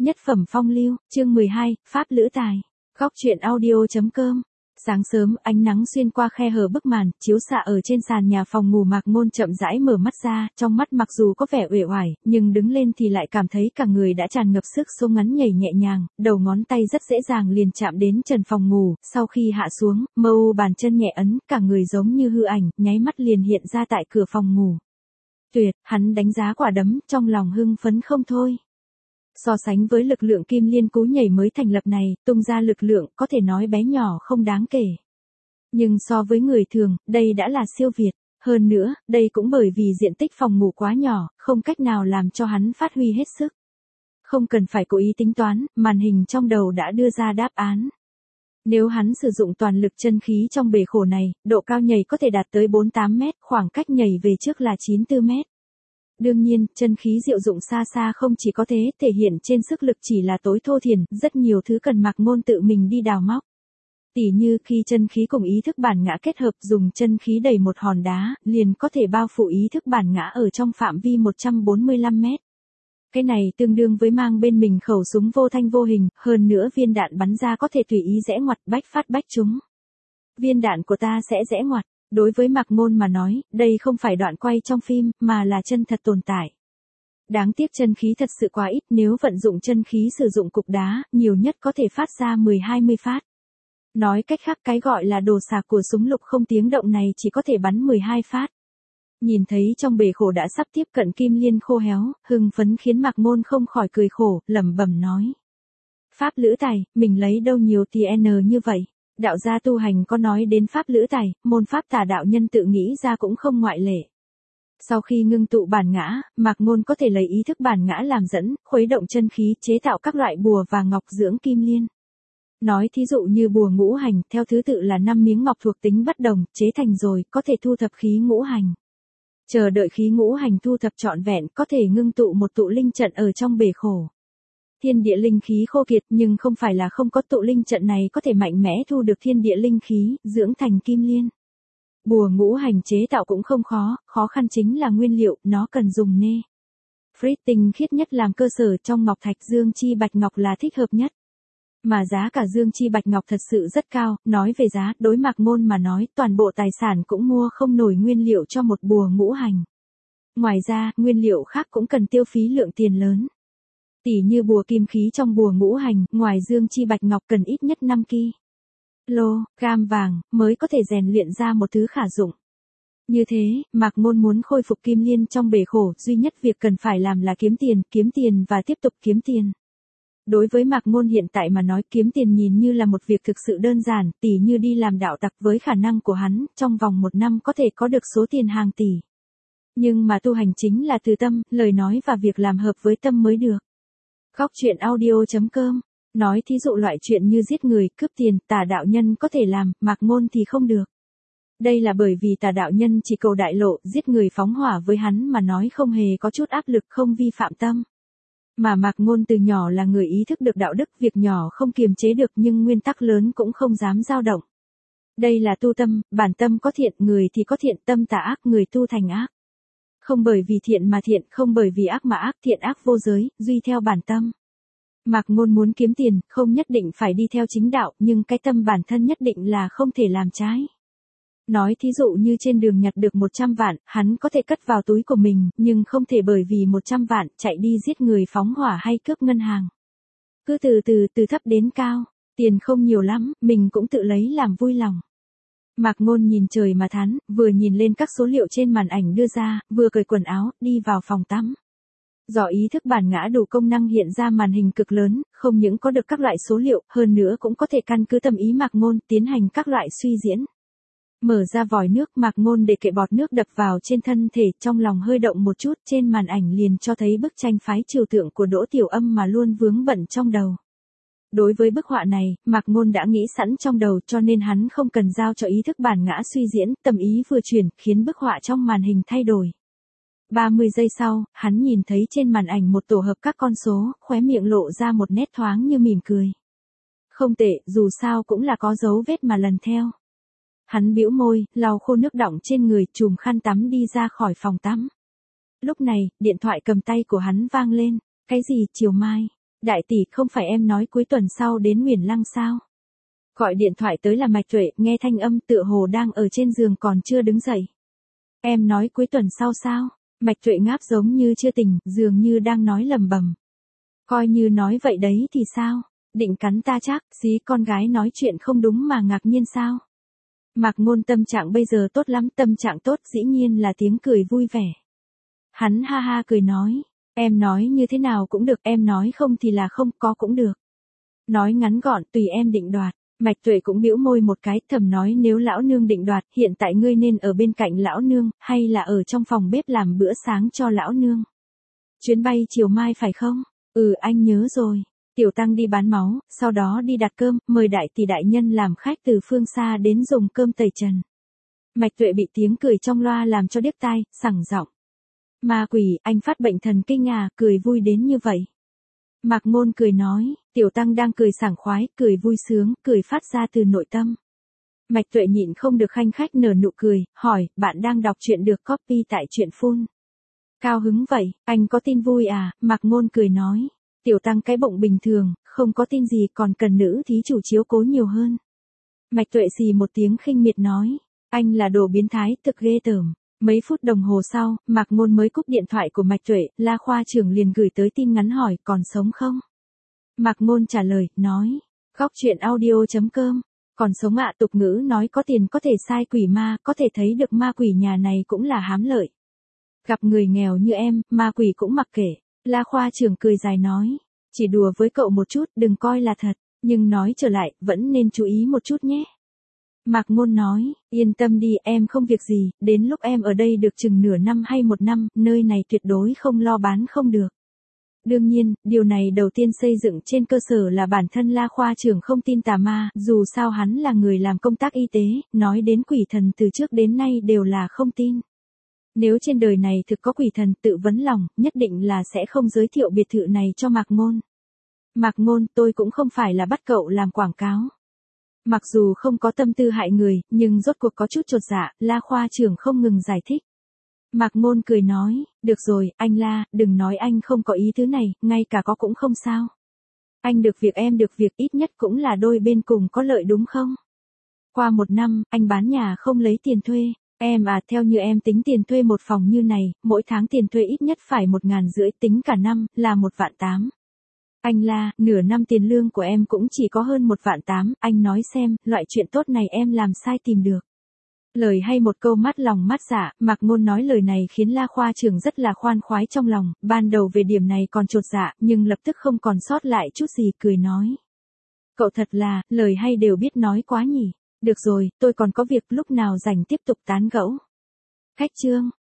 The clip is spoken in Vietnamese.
Nhất phẩm phong lưu, chương 12, Pháp lữ tài. Góc truyện audio.com. Sáng sớm, ánh nắng xuyên qua khe hở bức màn, chiếu xạ ở trên sàn nhà phòng ngủ Mạc Ngôn chậm rãi mở mắt ra, trong mắt mặc dù có vẻ uể oải, nhưng đứng lên thì lại cảm thấy cả người đã tràn ngập sức sống ngắn nhảy nhẹ nhàng, đầu ngón tay rất dễ dàng liền chạm đến trần phòng ngủ, sau khi hạ xuống, bàn chân nhẹ ấn, cả người giống như hư ảnh, nháy mắt liền hiện ra tại cửa phòng ngủ. Tuyệt, hắn đánh giá quả đấm, trong lòng hưng phấn không thôi. So sánh với lực lượng kim liên cú nhảy mới thành lập này, tung ra lực lượng có thể nói bé nhỏ không đáng kể. Nhưng so với người thường, đây đã là siêu việt. Hơn nữa, đây cũng bởi vì diện tích phòng ngủ quá nhỏ, không cách nào làm cho hắn phát huy hết sức. Không cần phải cố ý tính toán, màn hình trong đầu đã đưa ra đáp án. Nếu hắn sử dụng toàn lực chân khí trong bể khổ này, độ cao nhảy có thể đạt tới 48 mét, khoảng cách nhảy về trước là 94 mét. Đương nhiên, chân khí diệu dụng xa xa không chỉ có thế, thể hiện trên sức lực chỉ là tối thô thiển, rất nhiều thứ cần Mạc Ngôn tự mình đi đào móc. Tỉ như khi chân khí cùng ý thức bản ngã kết hợp, dùng chân khí đẩy một hòn đá, liền có thể bao phủ ý thức bản ngã ở trong phạm vi 145 mét. Cái này tương đương với mang bên mình khẩu súng vô thanh vô hình, hơn nữa viên đạn bắn ra có thể tùy ý rẽ ngoặt bách phát bách trúng. Viên đạn của ta sẽ rẽ ngoặt. Đối với Mạc Ngôn mà nói, đây không phải đoạn quay trong phim, mà là chân thật tồn tại. Đáng tiếc chân khí thật sự quá ít, nếu vận dụng chân khí sử dụng cục đá, nhiều nhất có thể phát ra 10-20 phát. Nói cách khác, cái gọi là đồ sạc của súng lục không tiếng động này chỉ có thể bắn 12 phát. Nhìn thấy trong bể khổ đã sắp tiếp cận kim liên khô héo, hưng phấn khiến Mạc Ngôn không khỏi cười khổ, lẩm bẩm nói. Pháp lữ tài, mình lấy đâu nhiều tiền như vậy? Đạo gia tu hành có nói đến pháp lữ tài, môn pháp tà đạo nhân tự nghĩ ra cũng không ngoại lệ. Sau khi ngưng tụ bản ngã, Mạc Ngôn có thể lấy ý thức bản ngã làm dẫn, khuấy động chân khí chế tạo các loại bùa và ngọc dưỡng kim liên. Nói thí dụ như bùa ngũ hành, theo thứ tự là 5 miếng ngọc thuộc tính bất đồng, chế thành rồi, có thể thu thập khí ngũ hành. Chờ đợi khí ngũ hành thu thập trọn vẹn, có thể ngưng tụ một tụ linh trận ở trong bể khổ. Thiên địa linh khí khô kiệt, nhưng không phải là không có tụ linh trận này có thể mạnh mẽ thu được thiên địa linh khí, dưỡng thành kim liên. Bùa ngũ hành chế tạo cũng không khó, khó khăn chính là nguyên liệu, nó cần dùng nê. Frit tinh khiết nhất làm cơ sở, trong ngọc thạch dương chi bạch ngọc là thích hợp nhất. Mà giá cả dương chi bạch ngọc thật sự rất cao, nói về giá, đối Mạc Ngôn mà nói, toàn bộ tài sản cũng mua không nổi nguyên liệu cho một bùa ngũ hành. Ngoài ra, nguyên liệu khác cũng cần tiêu phí lượng tiền lớn. Tỉ như bùa kim khí trong bùa ngũ hành, ngoài dương chi bạch ngọc cần ít nhất 5 kg vàng, mới có thể rèn luyện ra một thứ khả dụng. Như thế, Mạc Ngôn muốn khôi phục kim liên trong bể khổ, duy nhất việc cần phải làm là kiếm tiền và tiếp tục kiếm tiền. Đối với Mạc Ngôn hiện tại mà nói, kiếm tiền nhìn như là một việc thực sự đơn giản, tỉ như đi làm đạo tặc, với khả năng của hắn, trong vòng 1 năm có thể có được số tiền hàng tỷ. Nhưng mà tu hành chính là từ tâm, lời nói và việc làm hợp với tâm mới được. Góc truyện audio.com. Nói thí dụ loại chuyện như giết người, cướp tiền, tà đạo nhân có thể làm, Mạc Ngôn thì không được. Đây là bởi vì tà đạo nhân chỉ cầu đại lộ, giết người phóng hỏa với hắn mà nói không hề có chút áp lực, không vi phạm tâm. Mà Mạc Ngôn từ nhỏ là người ý thức được đạo đức, việc nhỏ không kiềm chế được nhưng nguyên tắc lớn cũng không dám dao động. Đây là tu tâm, bản tâm có thiện, người thì có thiện, tâm tà ác, người tu thành ác. Không bởi vì thiện mà thiện, không bởi vì ác mà ác, thiện ác vô giới, duy theo bản tâm. Mạc Ngôn muốn kiếm tiền, không nhất định phải đi theo chính đạo, nhưng cái tâm bản thân nhất định là không thể làm trái. Nói thí dụ như trên đường nhặt được 100 vạn, hắn có thể cất vào túi của mình, nhưng không thể bởi vì 100 vạn, chạy đi giết người phóng hỏa hay cướp ngân hàng. Cứ từ thấp đến cao, tiền không nhiều lắm, mình cũng tự lấy làm vui lòng. Mạc Ngôn nhìn trời mà thán, vừa nhìn lên các số liệu trên màn ảnh đưa ra, vừa cởi quần áo, đi vào phòng tắm. Do ý thức bản ngã đủ công năng hiện ra màn hình cực lớn, không những có được các loại số liệu, hơn nữa cũng có thể căn cứ tâm ý Mạc Ngôn, tiến hành các loại suy diễn. Mở ra vòi nước, Mạc Ngôn để kệ bọt nước đập vào trên thân thể, trong lòng hơi động một chút, trên màn ảnh liền cho thấy bức tranh phái trừu tượng của Đỗ Tiểu Âm mà luôn vướng bận trong đầu. Đối với bức họa này, Mạc Ngôn đã nghĩ sẵn trong đầu, cho nên hắn không cần giao cho ý thức bản ngã suy diễn, tâm ý vừa chuyển, khiến bức họa trong màn hình thay đổi. 30 giây sau, hắn nhìn thấy trên màn ảnh một tổ hợp các con số, khóe miệng lộ ra một nét thoáng như mỉm cười. Không tệ, dù sao cũng là có dấu vết mà lần theo. Hắn bĩu môi, lau khô nước đọng trên người, chùm khăn tắm đi ra khỏi phòng tắm. Lúc này, điện thoại cầm tay của hắn vang lên. Cái gì, chiều mai? Đại tỷ, không phải em nói cuối tuần sau đến Nguyền Lăng sao? Gọi điện thoại tới là Mạch Tuệ, nghe thanh âm tựa hồ đang ở trên giường còn chưa đứng dậy. Em nói cuối tuần sau sao? Mạch Tuệ ngáp giống như chưa tỉnh, dường như đang nói lầm bầm. Coi như nói vậy đấy thì sao? Định cắn ta chắc, dí con gái nói chuyện không đúng mà ngạc nhiên sao? Mạc Ngôn tâm trạng bây giờ tốt lắm, tâm trạng tốt dĩ nhiên là tiếng cười vui vẻ. Hắn ha ha cười nói, em nói như thế nào cũng được, em nói không thì là không, có cũng được. Nói ngắn gọn, tùy em định đoạt. Mạch Tuệ cũng bĩu môi một cái, thầm nói nếu lão nương định đoạt, hiện tại ngươi nên ở bên cạnh lão nương, hay là ở trong phòng bếp làm bữa sáng cho lão nương. Chuyến bay chiều mai phải không? Ừ, anh nhớ rồi. Tiểu Tăng đi bán máu, sau đó đi đặt cơm, mời đại tỷ đại nhân làm khách từ phương xa đến dùng cơm tẩy trần. Mạch Tuệ bị tiếng cười trong loa làm cho điếc tai, sẳng giọng. Ma quỷ, anh phát bệnh thần kinh à, cười vui đến như vậy. Mạc Ngôn cười nói, Tiểu Tăng đang cười sảng khoái, cười vui sướng, cười phát ra từ nội tâm. Mạch Tuệ nhịn không được khanh khách nở nụ cười, hỏi, bạn đang đọc truyện được copy tại truyện full. Cao hứng vậy, anh có tin vui à, Mạc Ngôn cười nói. Tiểu Tăng cái bụng bình thường, không có tin gì còn cần nữ thí chủ chiếu cố nhiều hơn. Mạch Tuệ xì một tiếng khinh miệt nói, anh là đồ biến thái, thực ghê tởm. Mấy phút đồng hồ sau, Mạc Ngôn mới cúp điện thoại của Mạch Tuệ, La khoa trưởng liền gửi tới tin ngắn hỏi, còn sống không? Mạc Ngôn trả lời, nói, góc truyện audio.com, còn sống ạ, tục ngữ nói có tiền có thể sai quỷ ma, có thể thấy được ma quỷ nhà này cũng là hám lợi. Gặp người nghèo như em, ma quỷ cũng mặc kệ. La khoa trưởng cười dài nói, chỉ đùa với cậu một chút, đừng coi là thật, nhưng nói trở lại, vẫn nên chú ý một chút nhé. Mạc Ngôn nói, yên tâm đi, em không việc gì, đến lúc em ở đây được chừng nửa năm hay một năm, nơi này tuyệt đối không lo bán không được. Đương nhiên, điều này đầu tiên xây dựng trên cơ sở là bản thân La khoa trưởng không tin tà ma, dù sao hắn là người làm công tác y tế, nói đến quỷ thần từ trước đến nay đều là không tin. Nếu trên đời này thực có quỷ thần tự vấn lòng, nhất định là sẽ không giới thiệu biệt thự này cho Mạc Ngôn. Mạc Ngôn, tôi cũng không phải là bắt cậu làm quảng cáo. Mặc dù không có tâm tư hại người, nhưng rốt cuộc có chút chột dạ, La khoa trưởng không ngừng giải thích. Mạc Ngôn cười nói, được rồi, anh La, đừng nói anh không có ý thứ này, ngay cả có cũng không sao. Anh được việc em được việc, ít nhất cũng là đôi bên cùng có lợi đúng không? Qua một năm, anh bán nhà không lấy tiền thuê. Em à, theo như em tính tiền thuê một phòng như này, mỗi tháng tiền thuê ít nhất phải 1.500, tính cả năm, là 1.800.000. Anh La, nửa năm tiền lương của em cũng chỉ có hơn 1.800.000, anh nói xem, loại chuyện tốt này em làm sai tìm được. Lời hay một câu mắt lòng mắt dạ, Mạc Ngôn nói lời này khiến La khoa trưởng rất là khoan khoái trong lòng, ban đầu về điểm này còn chột dạ, nhưng lập tức không còn sót lại chút gì, cười nói. Cậu thật là, lời hay đều biết nói quá nhỉ. Được rồi, tôi còn có việc, lúc nào rảnh tiếp tục tán gẫu. Khách chương.